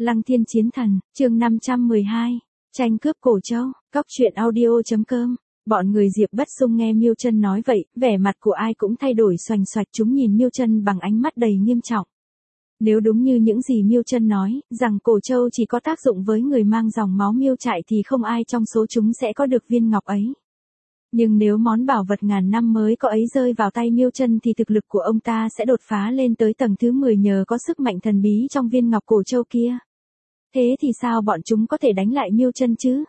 Lăng Thiên Chiến Thần, chương 512, tranh cướp Cổ Châu, cóc truyện audio.com. Bọn người Diệp Bất Dung nghe Miêu Chân nói vậy, vẻ mặt của ai cũng thay đổi xoành xoạch, chúng nhìn Miêu Chân bằng ánh mắt đầy nghiêm trọng. Nếu đúng như những gì Miêu Chân nói, rằng Cổ Châu chỉ có tác dụng với người mang dòng máu Miêu Trại thì không ai trong số chúng sẽ có được viên ngọc ấy. Nhưng nếu món bảo vật ngàn năm mới có ấy rơi vào tay Miêu Chân thì thực lực của ông ta sẽ đột phá lên tới tầng thứ 10 nhờ có sức mạnh thần bí trong viên ngọc Cổ Châu kia. Thế thì sao bọn chúng có thể đánh lại Miêu Chân chứ?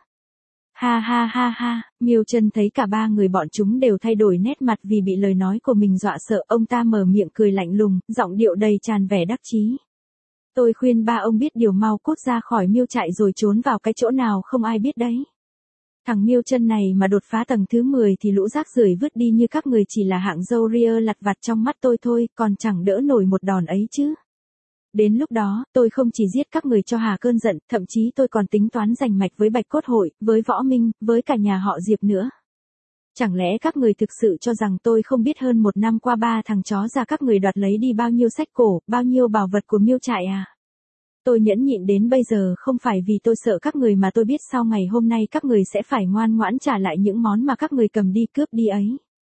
Ha ha ha ha, Miêu Chân thấy cả ba người bọn chúng đều thay đổi nét mặt vì bị lời nói của mình dọa sợ, ông ta mở miệng cười lạnh lùng, giọng điệu đầy tràn vẻ đắc chí. Tôi khuyên ba ông biết điều mau cút ra khỏi Miêu Trại rồi trốn vào cái chỗ nào không ai biết đấy. Thằng Miêu Chân này mà đột phá tầng thứ 10 thì lũ rác rưởi vứt đi như các người chỉ là hạng râu ria lặt vặt trong mắt tôi thôi, còn chẳng đỡ nổi một đòn ấy chứ. Đến lúc đó, tôi không chỉ giết các người cho hà cơn giận, thậm chí tôi còn tính toán giành mạch với Bạch Cốt Hội, với Võ Minh, với cả nhà họ Diệp nữa. Chẳng lẽ các người thực sự cho rằng tôi không biết hơn một năm qua ba thằng chó già các người đoạt lấy đi bao nhiêu sách cổ, bao nhiêu bảo vật của Miêu Trại à? Tôi nhẫn nhịn đến bây giờ không phải vì tôi sợ các người mà tôi biết sau ngày hôm nay các người sẽ phải ngoan ngoãn trả lại những món mà các người cầm đi cướp đi ấy.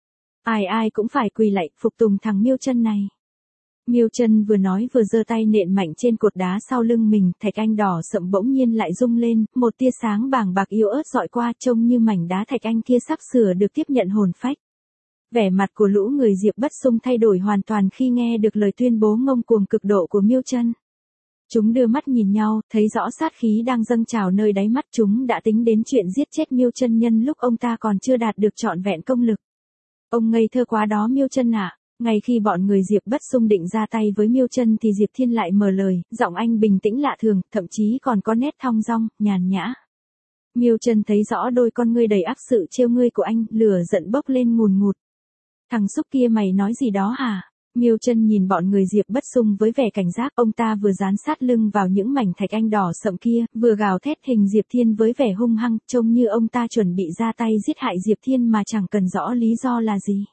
Ai ai cũng phải quỳ lạy phục tùng thằng Miêu Chân này. Miêu Chân vừa nói vừa giơ tay nện mạnh trên cột đá sau lưng mình, thạch anh đỏ sậm bỗng nhiên lại rung lên, một tia sáng bàng bạc yếu ớt dọi qua, trông như mảnh đá thạch anh kia sắp sửa được tiếp nhận hồn phách. Vẻ mặt của lũ người Diệp Bất Dung thay đổi hoàn toàn khi nghe được lời tuyên bố ngông cuồng cực độ của Miêu Chân. Chúng đưa mắt nhìn nhau, thấy rõ sát khí đang dâng trào nơi đáy mắt chúng đã tính đến chuyện giết chết Miêu Chân nhân lúc ông ta còn chưa đạt được trọn vẹn công lực. Ông ngây thơ quá đó Miêu Chân ạ. Ngay khi bọn người Diệp Bất Dung định ra tay với Miêu Chân thì Diệp Thiên lại mở lời, giọng anh bình tĩnh lạ thường, thậm chí còn có nét thong dong, nhàn nhã. Miêu Chân thấy rõ đôi con ngươi đầy ác sự trêu ngươi của anh, lửa giận bốc lên ngùn ngụt. Thằng xúc kia mày nói gì đó hả? Miêu Chân nhìn bọn người Diệp Bất Dung với vẻ cảnh giác, ông ta vừa dán sát lưng vào những mảnh thạch anh đỏ sậm kia, vừa gào thét hình Diệp Thiên với vẻ hung hăng, trông như ông ta chuẩn bị ra tay giết hại Diệp Thiên mà chẳng cần rõ lý do là gì.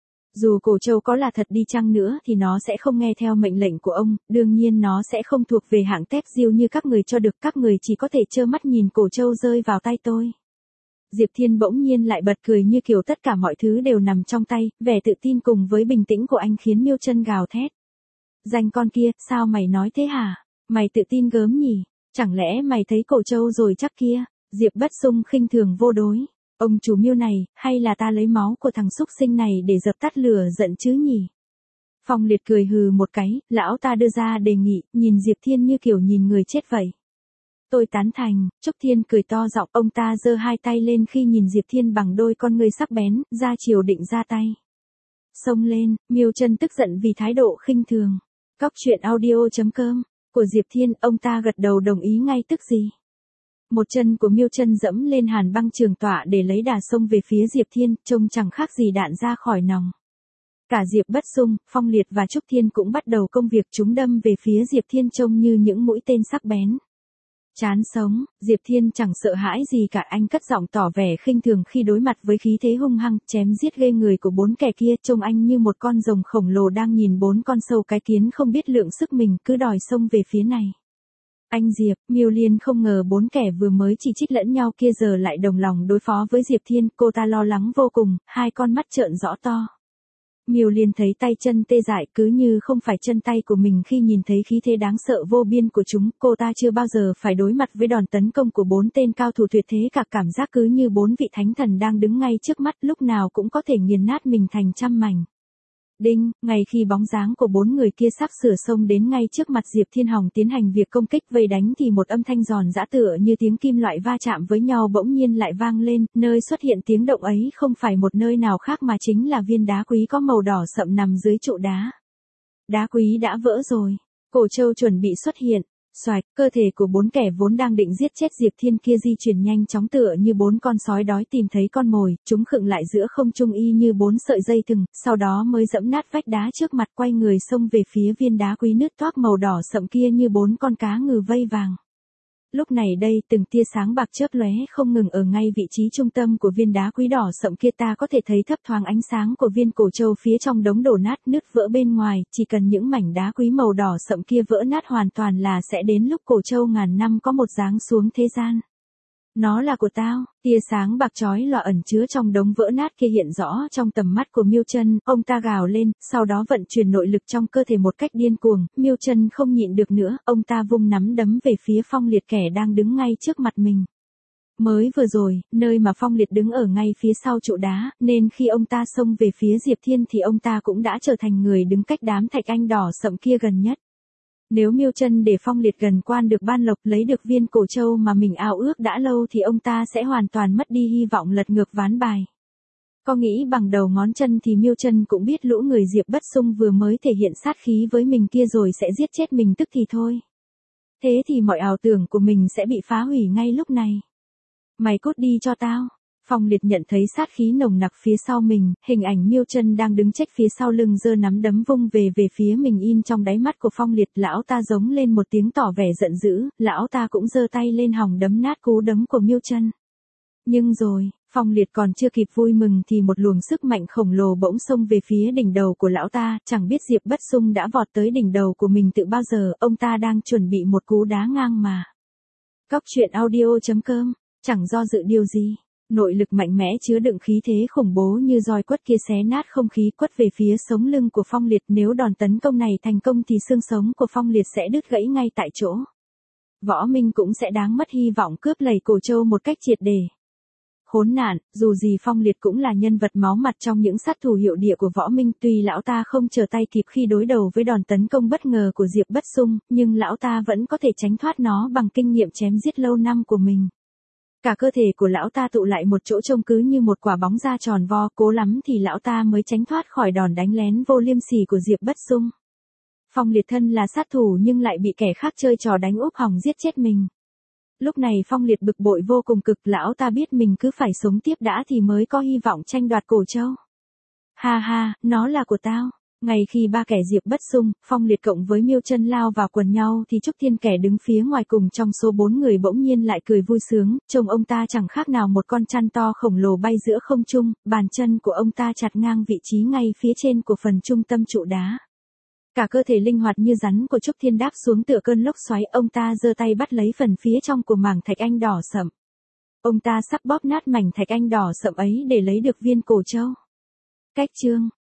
Dù Cổ Châu có là thật đi chăng nữa thì nó sẽ không nghe theo mệnh lệnh của ông, đương nhiên nó sẽ không thuộc về hạng tép diêu như các người cho được, các người chỉ có thể trơ mắt nhìn Cổ Châu rơi vào tay tôi. Diệp Thiên bỗng nhiên lại bật cười như kiểu tất cả mọi thứ đều nằm trong tay, vẻ tự tin cùng với bình tĩnh của anh khiến Miêu Chân gào thét. Danh con kia, sao mày nói thế hả? Mày tự tin gớm nhỉ? Chẳng lẽ mày thấy Cổ Châu rồi chắc kia? Diệp Bất Dung khinh thường vô đối. Ông chủ Miêu này, hay là ta lấy máu của thằng xúc sinh này để dập tắt lửa giận chứ nhỉ? Phong Liệt cười hừ một cái, lão ta đưa ra đề nghị, nhìn Diệp Thiên như kiểu nhìn người chết vậy. Tôi tán thành. Trúc Thiên cười to giọng, ông ta giơ hai tay lên khi nhìn Diệp Thiên bằng đôi con ngươi sắc bén, ra chiều định ra tay. Xông lên, Miêu Chân tức giận vì thái độ khinh thường. Cóc truyện audio.com của Diệp Thiên, ông ta gật đầu đồng ý ngay tức gì. Một chân của Miêu Chân dẫm lên hàn băng trường tọa để lấy đà xông về phía Diệp Thiên, trông chẳng khác gì đạn ra khỏi nòng. Cả Diệp Bất Dung, Phong Liệt và Trúc Thiên cũng bắt đầu công việc, chúng đâm về phía Diệp Thiên trông như những mũi tên sắc bén. Chán sống, Diệp Thiên chẳng sợ hãi gì cả, anh cất giọng tỏ vẻ khinh thường khi đối mặt với khí thế hung hăng, chém giết ghê người của bốn kẻ kia, trông anh như một con rồng khổng lồ đang nhìn bốn con sâu cái kiến không biết lượng sức mình cứ đòi xông về phía này. Anh Diệp, Miêu Liên không ngờ bốn kẻ vừa mới chỉ trích lẫn nhau kia giờ lại đồng lòng đối phó với Diệp Thiên, cô ta lo lắng vô cùng, hai con mắt trợn rõ to. Miêu Liên thấy tay chân tê dại cứ như không phải chân tay của mình khi nhìn thấy khí thế đáng sợ vô biên của chúng, cô ta chưa bao giờ phải đối mặt với đòn tấn công của bốn tên cao thủ tuyệt thế cả, cảm giác cứ như bốn vị thánh thần đang đứng ngay trước mắt, lúc nào cũng có thể nghiền nát mình thành trăm mảnh. Đinh, ngay khi bóng dáng của bốn người kia sắp sửa xông đến ngay trước mặt Diệp Thiên Hồng tiến hành việc công kích vây đánh thì một âm thanh giòn giã tựa như tiếng kim loại va chạm với nhau bỗng nhiên lại vang lên, nơi xuất hiện tiếng động ấy không phải một nơi nào khác mà chính là viên đá quý có màu đỏ sậm nằm dưới trụ đá. Đá quý đã vỡ rồi. Cổ Châu chuẩn bị xuất hiện. Xoạch, cơ thể của bốn kẻ vốn đang định giết chết Diệp Thiên kia di chuyển nhanh chóng tựa như bốn con sói đói tìm thấy con mồi, chúng khựng lại giữa không trung y như bốn sợi dây thừng, sau đó mới dẫm nát vách đá trước mặt, quay người xông về phía viên đá quý nứt toác màu đỏ sậm kia như bốn con cá ngừ vây vàng. Lúc này đây, từng tia sáng bạc chớp lóe không ngừng ở ngay vị trí trung tâm của viên đá quý đỏ sậm kia, ta có thể thấy thấp thoáng ánh sáng của viên cổ châu phía trong đống đổ nát nứt vỡ bên ngoài, chỉ cần những mảnh đá quý màu đỏ sậm kia vỡ nát hoàn toàn là sẽ đến lúc cổ châu ngàn năm có một giáng xuống thế gian. Nó là của tao, tia sáng bạc chói lòa ẩn chứa trong đống vỡ nát kia hiện rõ trong tầm mắt của Miêu Chân, ông ta gào lên, sau đó vận chuyển nội lực trong cơ thể một cách điên cuồng, Miêu Chân không nhịn được nữa, ông ta vung nắm đấm về phía Phong Liệt kẻ đang đứng ngay trước mặt mình. Mới vừa rồi, nơi mà Phong Liệt đứng ở ngay phía sau trụ đá, nên khi ông ta xông về phía Diệp Thiên thì ông ta cũng đã trở thành người đứng cách đám thạch anh đỏ sậm kia gần nhất. Nếu Miêu Chân để Phong Liệt gần quan được ban lộc lấy được viên cổ châu mà mình ao ước đã lâu thì ông ta sẽ hoàn toàn mất đi hy vọng lật ngược ván bài. Có nghĩ bằng đầu ngón chân thì Miêu Chân cũng biết lũ người Diệp Bất Xung vừa mới thể hiện sát khí với mình kia rồi sẽ giết chết mình tức thì thôi. Thế thì mọi ảo tưởng của mình sẽ bị phá hủy ngay lúc này. Mày cút đi cho tao. Phong Liệt nhận thấy sát khí nồng nặc phía sau mình, hình ảnh Miêu Chân đang đứng trách phía sau lưng giơ nắm đấm vung về phía mình in trong đáy mắt của Phong Liệt, lão ta giống lên một tiếng tỏ vẻ giận dữ, lão ta cũng giơ tay lên hòng đấm nát cú đấm của Miêu Chân. Nhưng rồi, Phong Liệt còn chưa kịp vui mừng thì một luồng sức mạnh khổng lồ bỗng xông về phía đỉnh đầu của lão ta, chẳng biết Diệp Bất Xung đã vọt tới đỉnh đầu của mình từ bao giờ, ông ta đang chuẩn bị một cú đá ngang mà. Cóc truyện audio.com, chẳng do dự điều gì. Nội lực mạnh mẽ chứa đựng khí thế khủng bố như roi quất kia xé nát không khí quất về phía sống lưng của Phong Liệt, nếu đòn tấn công này thành công thì xương sống của Phong Liệt sẽ đứt gãy ngay tại chỗ. Võ Minh cũng sẽ đáng mất hy vọng cướp lấy cổ châu một cách triệt để. Khốn nạn, dù gì Phong Liệt cũng là nhân vật máu mặt trong những sát thủ hiệu địa của Võ Minh, tuy lão ta không trở tay kịp khi đối đầu với đòn tấn công bất ngờ của Diệp Bất Xung, nhưng lão ta vẫn có thể tránh thoát nó bằng kinh nghiệm chém giết lâu năm của mình. Cả cơ thể của lão ta tụ lại một chỗ trông cứ như một quả bóng da tròn vo, cố lắm thì lão ta mới tránh thoát khỏi đòn đánh lén vô liêm sỉ của Diệp Bất Xung. Phong Liệt thân là sát thủ nhưng lại bị kẻ khác chơi trò đánh úp hỏng giết chết mình. Lúc này Phong Liệt bực bội vô cùng cực, lão ta biết mình cứ phải sống tiếp đã thì mới có hy vọng tranh đoạt cổ châu. Ha ha, nó là của tao. Ngay khi ba kẻ Diệp Bất Xung, Phong Liệt cộng với Miêu Chân lao vào quần nhau thì Trúc Thiên kẻ đứng phía ngoài cùng trong số 4 người bỗng nhiên lại cười vui sướng, trông ông ta chẳng khác nào một con chăn to khổng lồ bay giữa không trung, bàn chân của ông ta chặt ngang vị trí ngay phía trên của phần trung tâm trụ đá. Cả cơ thể linh hoạt như rắn của Trúc Thiên đáp xuống tựa cơn lốc xoáy, ông ta giơ tay bắt lấy phần phía trong của mảng thạch anh đỏ sậm. Ông ta sắp bóp nát mảnh thạch anh đỏ sậm ấy để lấy được viên cổ châu. Cách chương